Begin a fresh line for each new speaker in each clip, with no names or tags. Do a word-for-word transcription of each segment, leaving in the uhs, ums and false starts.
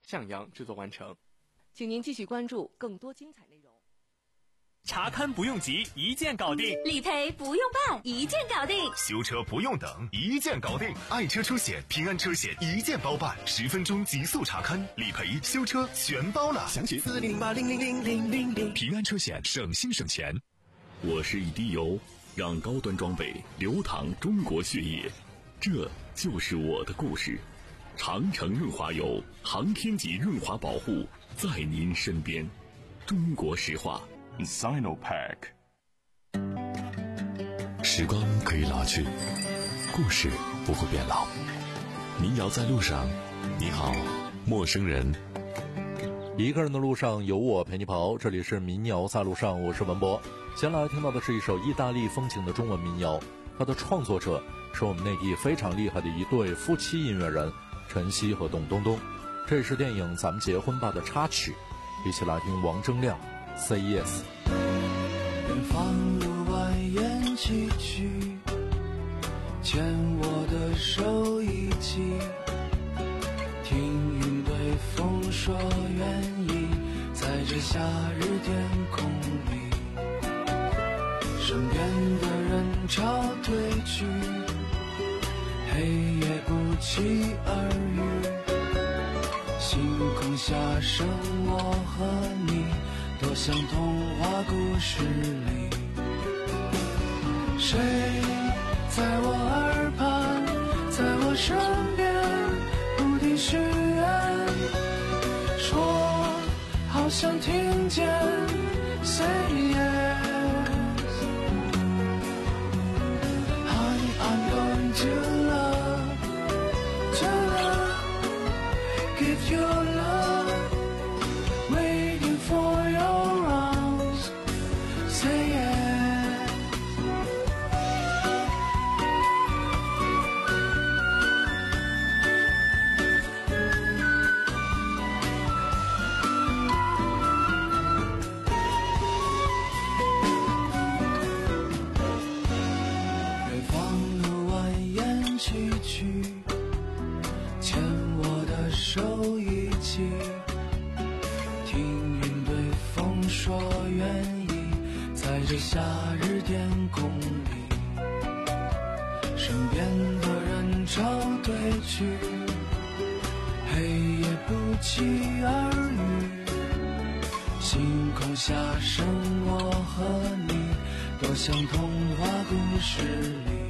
向阳制作完成。
请您继续关注更多精彩内容。
查勘不用急，一键搞定；
理赔不用办，一键搞定；
修车不用等，一键搞定。爱车出险，平安车险一键包办，十分钟极速查勘，理赔、修车全包了。详询四零零八零零零零零零。平安车险，省心省钱。
我是一滴油，让高端装备流淌中国血液，这就是我的故事。长城润滑油，航天级润滑保护，在您身边。中国石化。
Sinopack。
时光可以老去，故事不会变老。民谣在路上，你好，陌生人。
一个人的路上有我陪你跑，这里是民谣在路上，我是文博。先来听到的是一首意大利风情的中文民谣，它的创作者是我们内地非常厉害的一对夫妻音乐人陈曦和董冬冬，这也是电影《咱们结婚吧》的插曲。一起来听王铮亮 Say Yes。
远方路蜿蜒崎岖，牵我的手一起，听云对风说愿意，在这夏日天空里，身边的人潮退去，黑夜不期而遇，星空下剩我和你，多像童话故事里。谁在我耳畔，在我身边不停许愿，说好想听见 Say yes。 Honey, I'm going to love, to love, give you love, waiting for your arms, say yes。 远方路蜿蜒崎岖，牵我的手一起，听云对风说愿意，在这夏日天空里，身边的人潮退去，黑夜不期而遇，星空下剩我和你，多像童话故事里。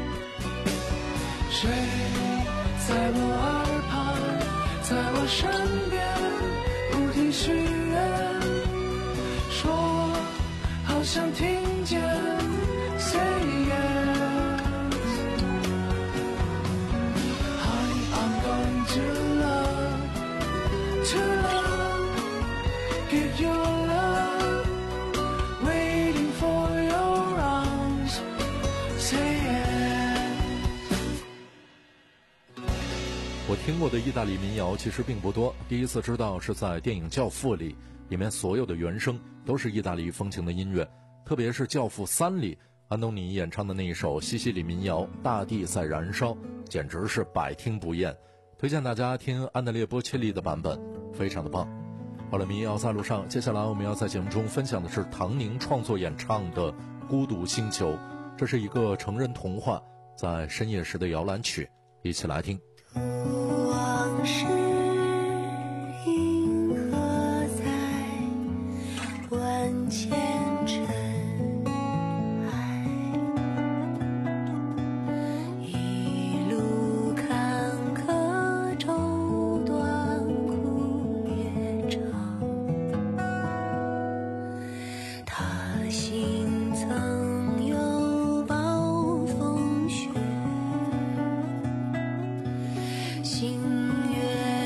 谁在我耳旁，在我身边不停许愿，说好想听见 Say yes。 Honey, I'm going to love, to love, give you love, waiting for your arms, say yes。
我听过的意大利民谣其实并不多，第一次知道是在电影《教父》里，里面所有的原声都是意大利风情的音乐，特别是《教父三》里安东尼演唱的那一首西西里民谣《大地在燃烧》，简直是百听不厌，推荐大家听安德烈波切利的版本，非常的棒。好了，民谣在路上，接下来我们要在节目中分享的是唐宁创作演唱的《孤独星球》，这是一个成人童话，在深夜时的摇篮曲，一起来听。
往事银河在万千尘埃，一路坎坷愁短苦乐长，他心曾有暴风雪，星月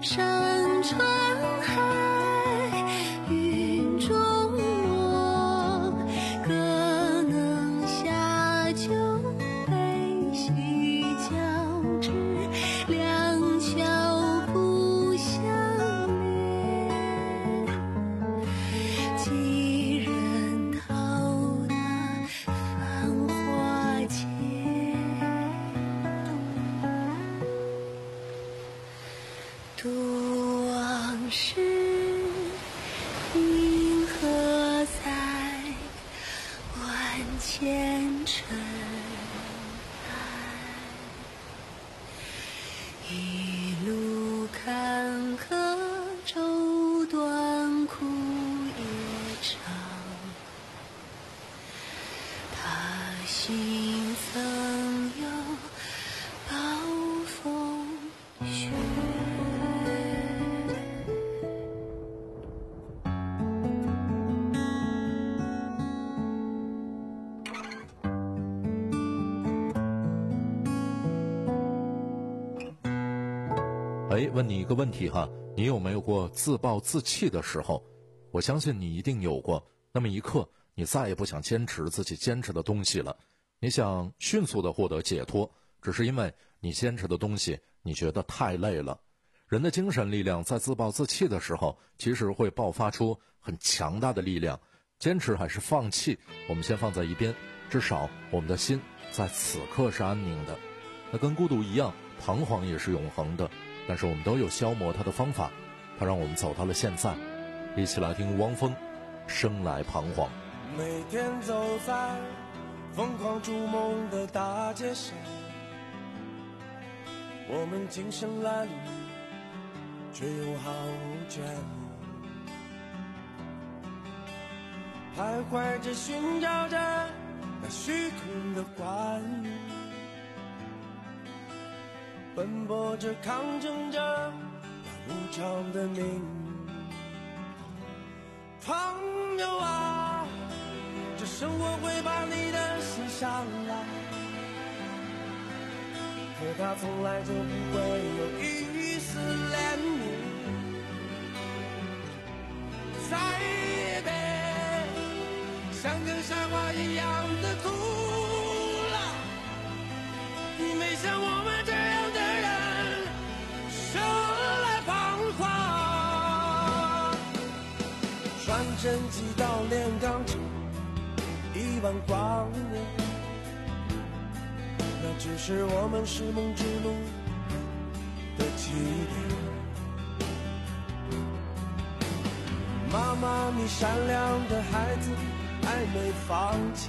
山川海，云中我，可能下酒悲喜交织，两桥不相连，几人逃得繁华间。读往事，银河在万千尘埃，一路坎坷舟短苦也长，他心曾有暴风雪。
哎，问你一个问题哈，你有没有过自暴自弃的时候？我相信你一定有过。那么一刻，你再也不想坚持自己坚持的东西了，你想迅速的获得解脱，只是因为你坚持的东西你觉得太累了。人的精神力量在自暴自弃的时候，其实会爆发出很强大的力量。坚持还是放弃，我们先放在一边，至少我们的心在此刻是安宁的。那跟孤独一样，彷徨也是永恒的，但是我们都有消磨它的方法，它让我们走到了现在。一起来听汪峰《生来彷徨》。
每天走在疯狂逐梦的大街上，我们精神褴褛，却又毫无倦意，徘徊着寻找着那虚空的关于，奔波着抗争着那无常的命运。朋友啊，这生活会把你的心上来，可它从来就不会有一丝怜悯。再也别像跟傻瓜一样的哭了，你没像我们这样的人生来彷徨。传真机到炼钢厂一万光年，那只是我们拾梦之路的起点。妈妈，你善良的孩子还没放弃，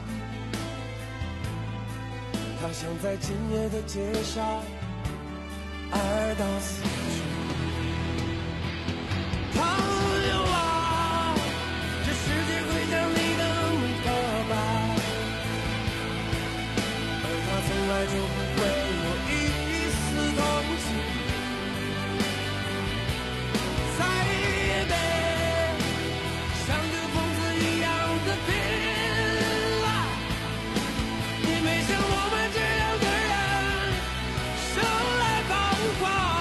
他想在今夜的街上爱到死去。朋友啊，这世界会将你的梦破败，而他从来就不会有一丝同情。再也别像个疯子一样的拼了，你没像我们这样的人生来彷徨。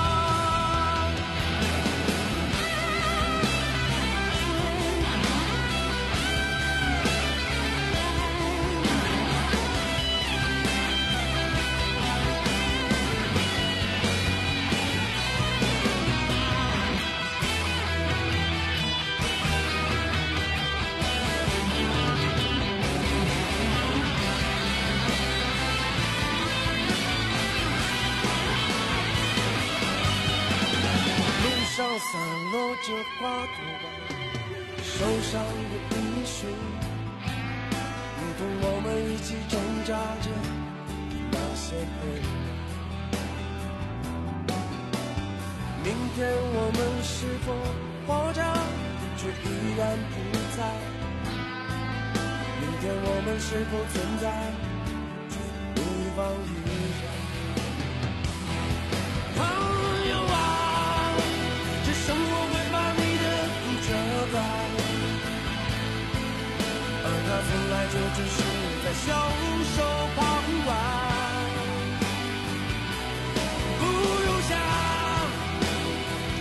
路上散落着花朵般受伤的音讯，如同我们一起挣扎着那些黑暗。明天我们是否活着，却依然不在？明天我们是否存在，却无法预料？朋友啊，这生活会把你的苦遮盖，而它从来就只是在袖手旁观。不用想，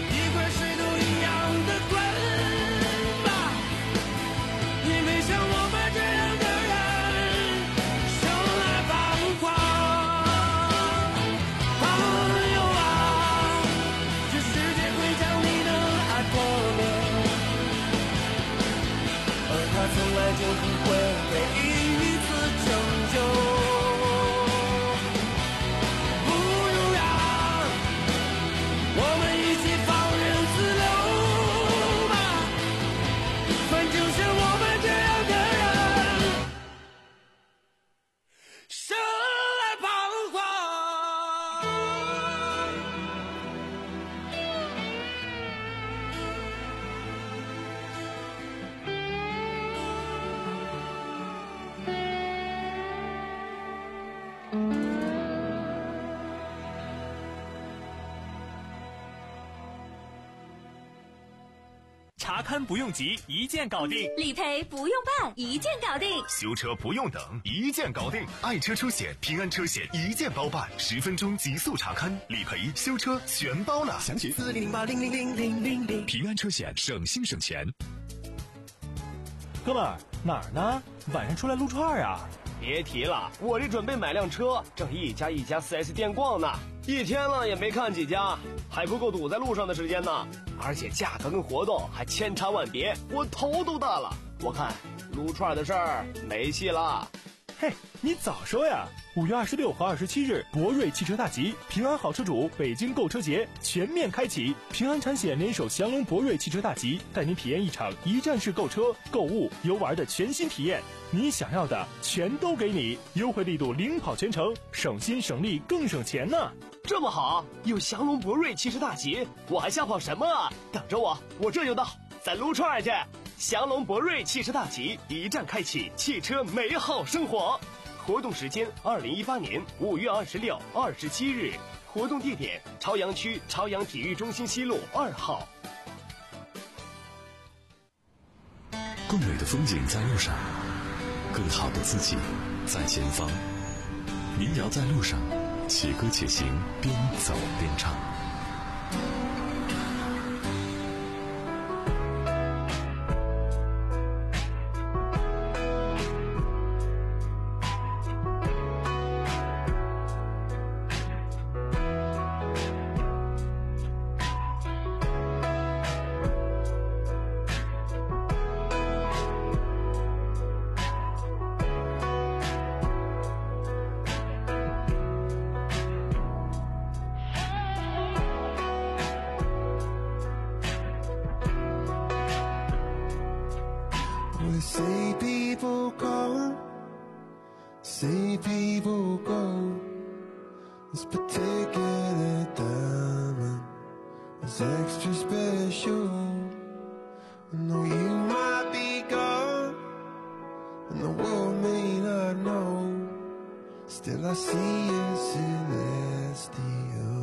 查看不用急，一键搞定；
理赔不用办，一键搞定；
修车不用等，一键搞定。爱车出险，平安车险一键包办，十分钟极速查看，理赔、修车全包了。详情四零零八零零零零零零。平安车险，省心省钱。
哥们儿，哪儿呢？晚上出来撸串啊？
别提了，我这准备买辆车，正一家一家 四 S 店逛呢，一天了也没看几家，还不够堵在路上的时间呢。而且价格跟活动还千差万别，我头都大了。我看撸串的事儿没戏了。
嘿，你早说呀！五月二十六和二十七日，博瑞汽车大集平安好车主北京购车节全面开启，平安产险联手祥龙博瑞汽车大集，带您体验一场一站式购车、购物、游玩的全新体验。你想要的全都给你，优惠力度领跑全程，省心省力更省钱呢。
这么好，有祥龙博瑞汽车大集，我还想跑什么啊？等着我，我这就到，咱撸串去。祥龙博瑞汽车大集一站开启汽车美好生活。活动时间：二零一八年五月二十六、二十七日。活动地点：朝阳区朝阳体育中心西路二号。
更美的风景在路上，更好的自己在前方。民谣在路上，且歌且行，边走边唱。
We see people go, see people go. This particular diamond is extra special. I know you might be gone, and the world may not know. Still I see you celestial.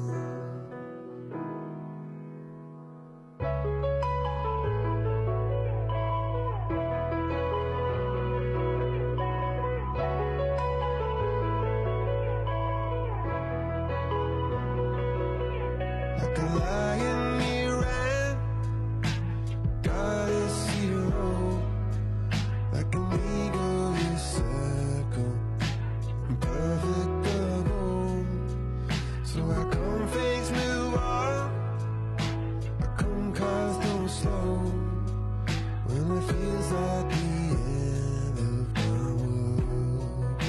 Like a lion you ran, goddess hero. Like an eagle you circle, perfect double. So I come face move on, I come cause don't slow. When it feels like the end of my world,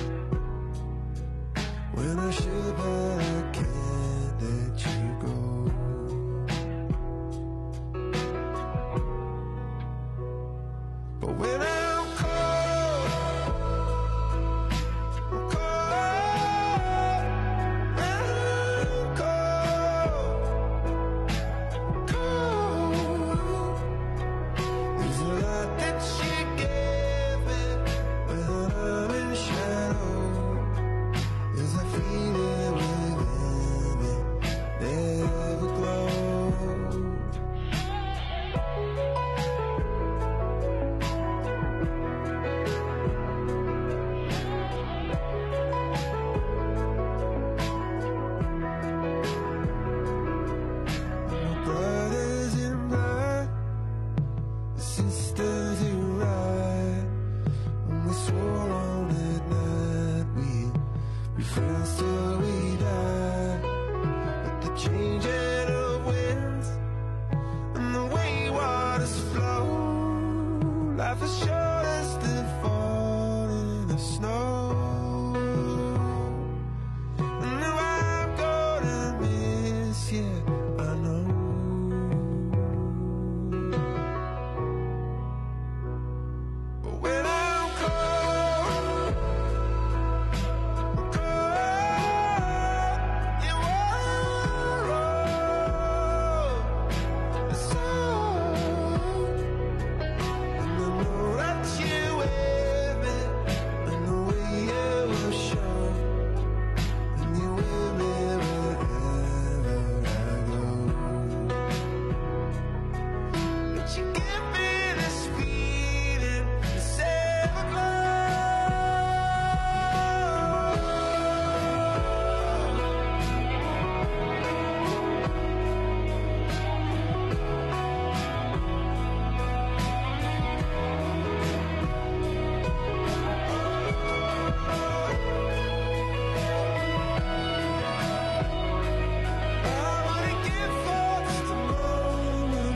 when I should but I can't let you go.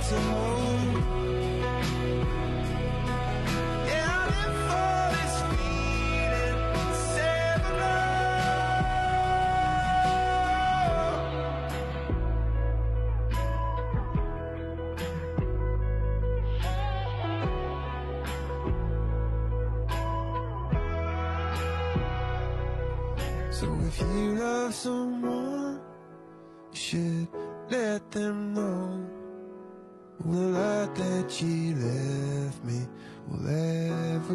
to hold. Yeah, I live for this feeling, never know. So if you love someone, you should let them know the light that she left me will ever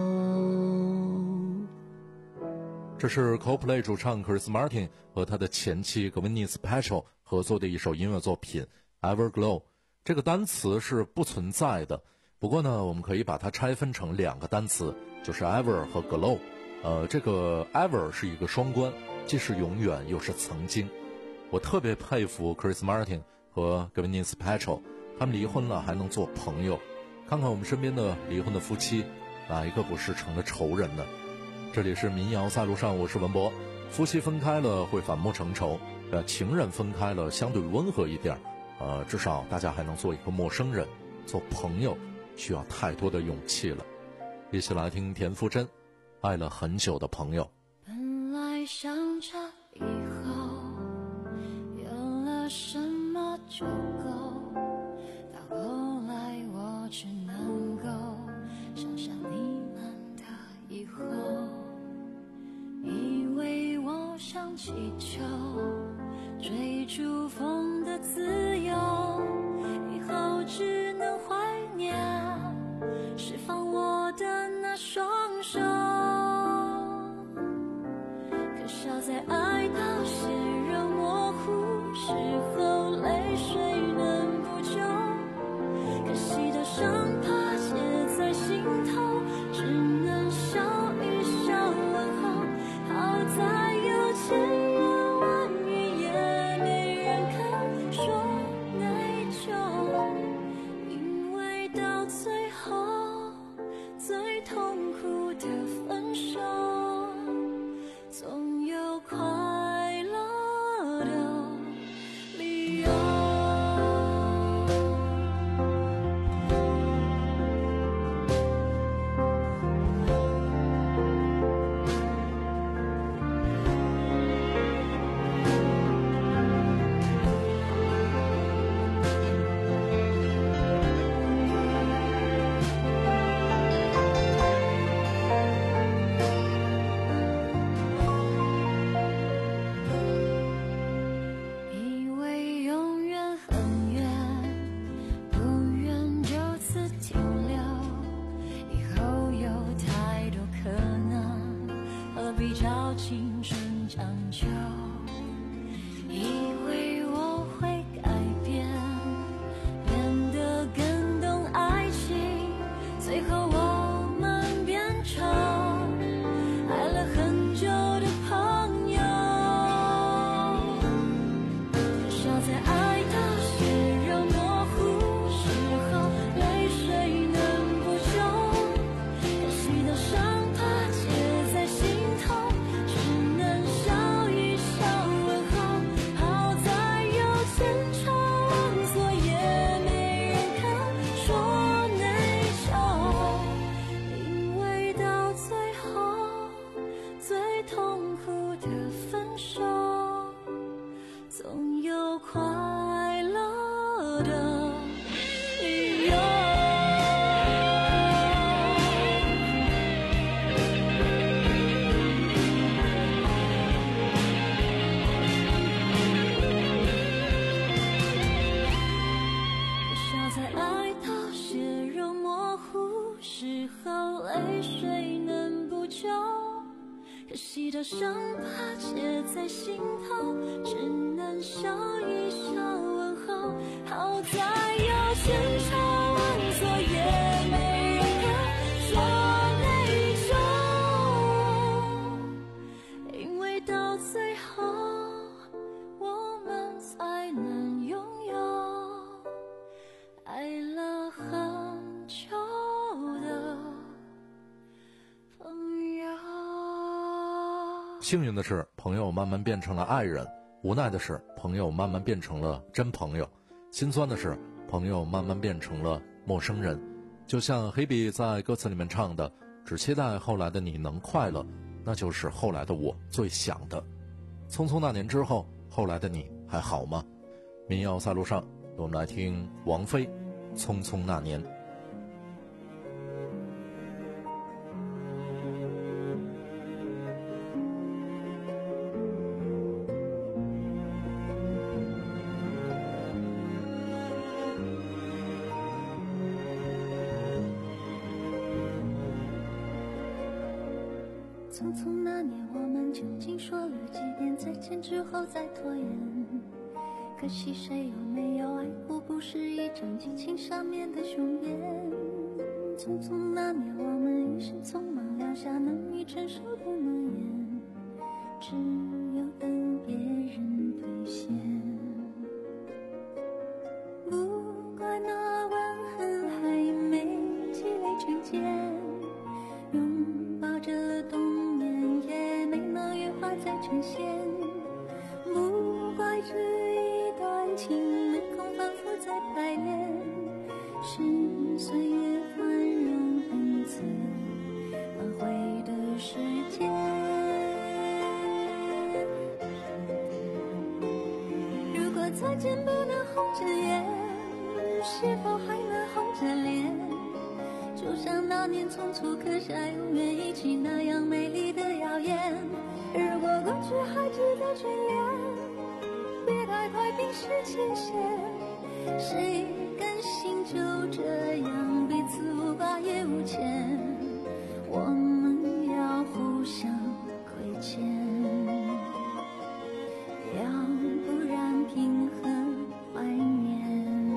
glow.
这是 Coldplay 主唱 Chris Martin 和他的前妻 Gwyneth Paltrow 合作的一首音乐作品 Everglow。 这个单词是不存在的，不过呢我们可以把它拆分成两个单词，就是 ever 和 glow。 呃，这个 ever 是一个双关，既是永远又是曾经。我特别佩服 Chris Martin 和 Gwyneth Paltrow， 他们离婚了还能做朋友。看看我们身边的离婚的夫妻，哪一个不是成了仇人呢？这里是民谣在路上，我是文博。夫妻分开了会反目成仇，呃，情人分开了相对温和一点，呃，至少大家还能做一个陌生人，做朋友需要太多的勇气了。一起来听田馥甄《爱了很久的朋友》。
本来想着以后有了什么就够，到后来我只能够想象你们的以后，以为我像气球追逐风的自由，以后只能怀念释放我的那双手，可笑在爱到血肉模糊时候，泪水能补救，可惜的伤疤结在心头，只能笑一笑问候。好在有千言万语也没人肯说内疚，因为到最后最痛苦的分手，总有快乐的理由。以为永远很远，不愿就此停留，以后有太多可能，何必找青春将就，以为我会改变，变得更懂爱情，最后我们变成爱了很久的朋友，可笑在爱到血肉模糊时候，泪水能补救，可惜的伤疤结在心头，只能笑一笑问候。好在有千愁万错也没人肯说内疚，因为到最后最痛苦的分手，总有快乐的理由。笑在爱到血肉模糊时候，泪水能补救，可惜的伤疤结在心头，只能笑一笑问候。好在有千愁万错也没人肯说内疚，因为到最后我们才能拥有爱了很久的朋友。
幸运的是，朋友慢慢变成了爱人；无奈的是，朋友慢慢变成了真朋友；心酸的是， 朋友慢慢变成了陌生人。就像黑比在歌词里面唱的，只期待后来的你能快乐，那就是后来的我最想的。匆匆那年之后，后来的你还好吗？民谣在路上，我们来听王菲匆匆那年。
匆匆那年，我们究竟说了几遍再见之后再拖延？可惜谁有没有爱过，不是一张激情上面的雄辩。匆匆那年，我们一时匆忙撂下难以承受的诺言，只有等别人兑现。不怪那吻痕还没积累成茧，拥抱着冬眠也没能羽化再成仙。不怪这一段情没空反复再排练，是岁月宽容恩赐挽回的时间。如果再见不能红着眼，是否还能红着脸？就像那年匆促刻下永远一起那样美丽的谣言。如果过去还值得眷恋，别太快冰释前嫌。谁甘心就这样彼此无挂也无牵？我们要互相亏欠，要不然凭何怀念？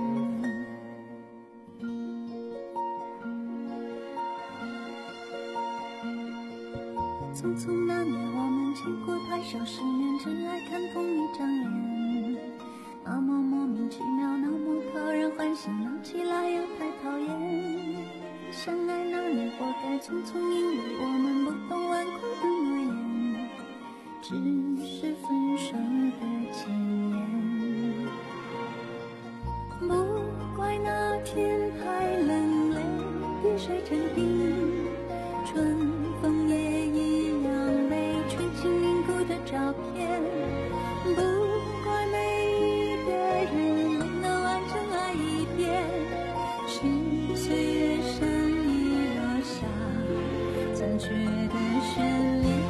匆匆那年，我们见过太少世面，真爱看同一张脸，那么莫名其妙，那么讨人欢喜，闹起来又太讨厌。相爱那年，活该匆匆，因为我们不懂顽固的诺言，只是分手的前言。不怪那天太冷，泪滴水成冰，春风也一样被吹进凝固的照片。不怪每一个人没能完整爱一遍，是岁月善意落下残缺的眷恋。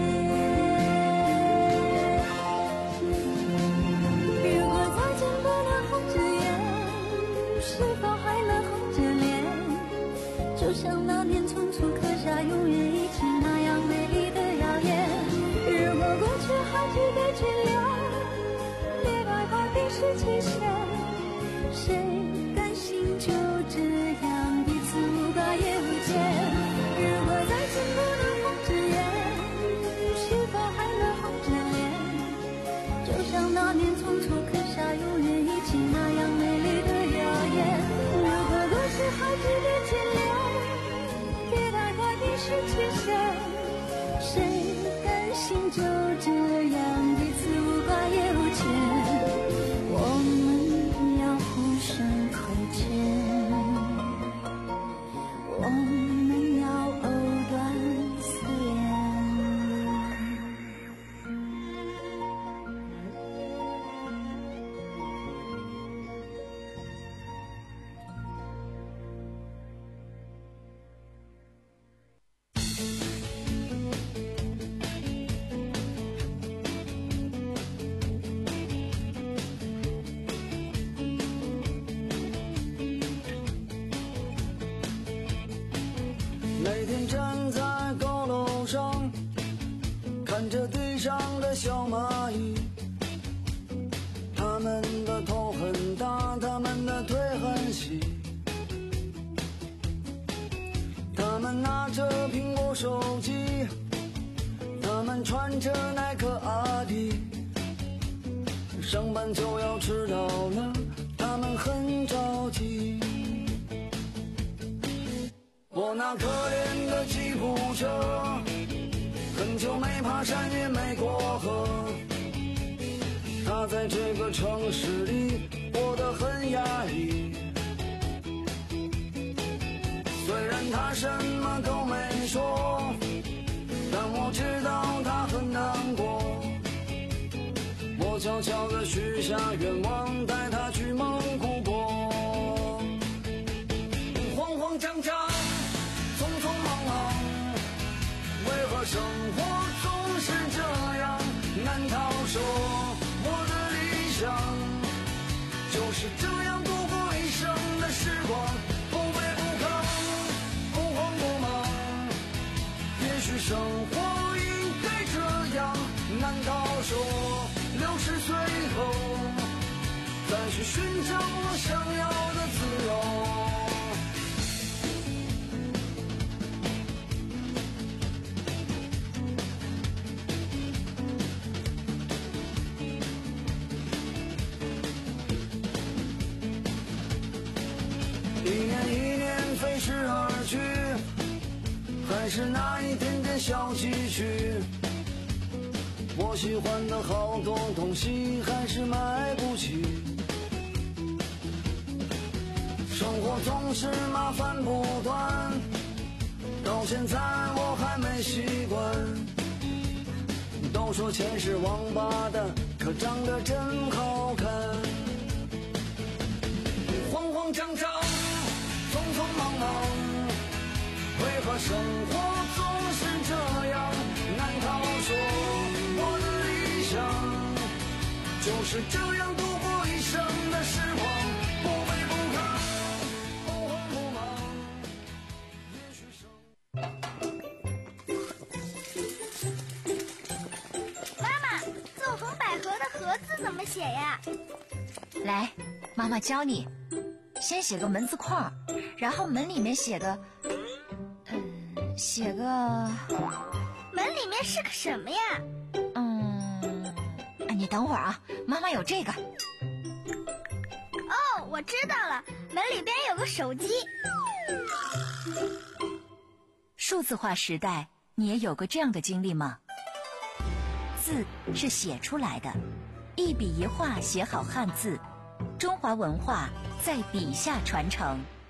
如果再见不能红着眼，是否还能红着脸？就像那年匆促刻下永远一起那样美丽的谣言。如果过去还值得眷恋，别太快冰释前嫌。谁甘心就这样彼此无挂也无牵？如果再见不能红着眼，是否还能红着脸？就像那年匆促刻下永远一起那样美丽的谣言。如果过去还值得眷恋，别太快冰释前嫌。谁甘心就这样彼此无挂也无牵？我们要互相亏欠，我们要藕断丝连。
那天站在高楼上，看着地上的小蚂蚁，它们的头很大，它们的腿很细，它们拿着苹果手机，它们穿着耐克阿迪，上班就要迟到了，它们很着急。我那可怜的吉普车，很久没爬山也没过河，它在这个城市里活得很压抑。 悄悄地许下愿望，带他去蒙古国。慌慌张张，匆匆忙忙，为何生活总是这样难逃？说我的理想就是这样度过一生的时光，不卑不亢，不慌不忙。也许生活应该这样，难道说六十岁后再去寻找我想要的自由？一年一年飞逝而去，还是那一点点小积蓄。我喜欢的好多东西还是买不起，生活总是麻烦不断，到现在我还没习惯。都说钱是王八蛋，可长得真好看。慌慌张张，匆匆忙忙，为何生活总是这样难逃？说我的理想就是这样度过一生的时光，不卑不亢，不慌不忙。也许
妈妈，纵横捭阖的阖字怎么写呀？
来，妈妈教你。先写个门字框，然后门里面写个，嗯，写个，
门里面是个什么呀？
嗯，啊，你等会儿啊，妈妈有这个。
哦，我知道了，门里边有个手机。
数字化时代，你也有过这样的经历吗？字是写出来的，一笔一画写好汉字，中华文化在笔下传承。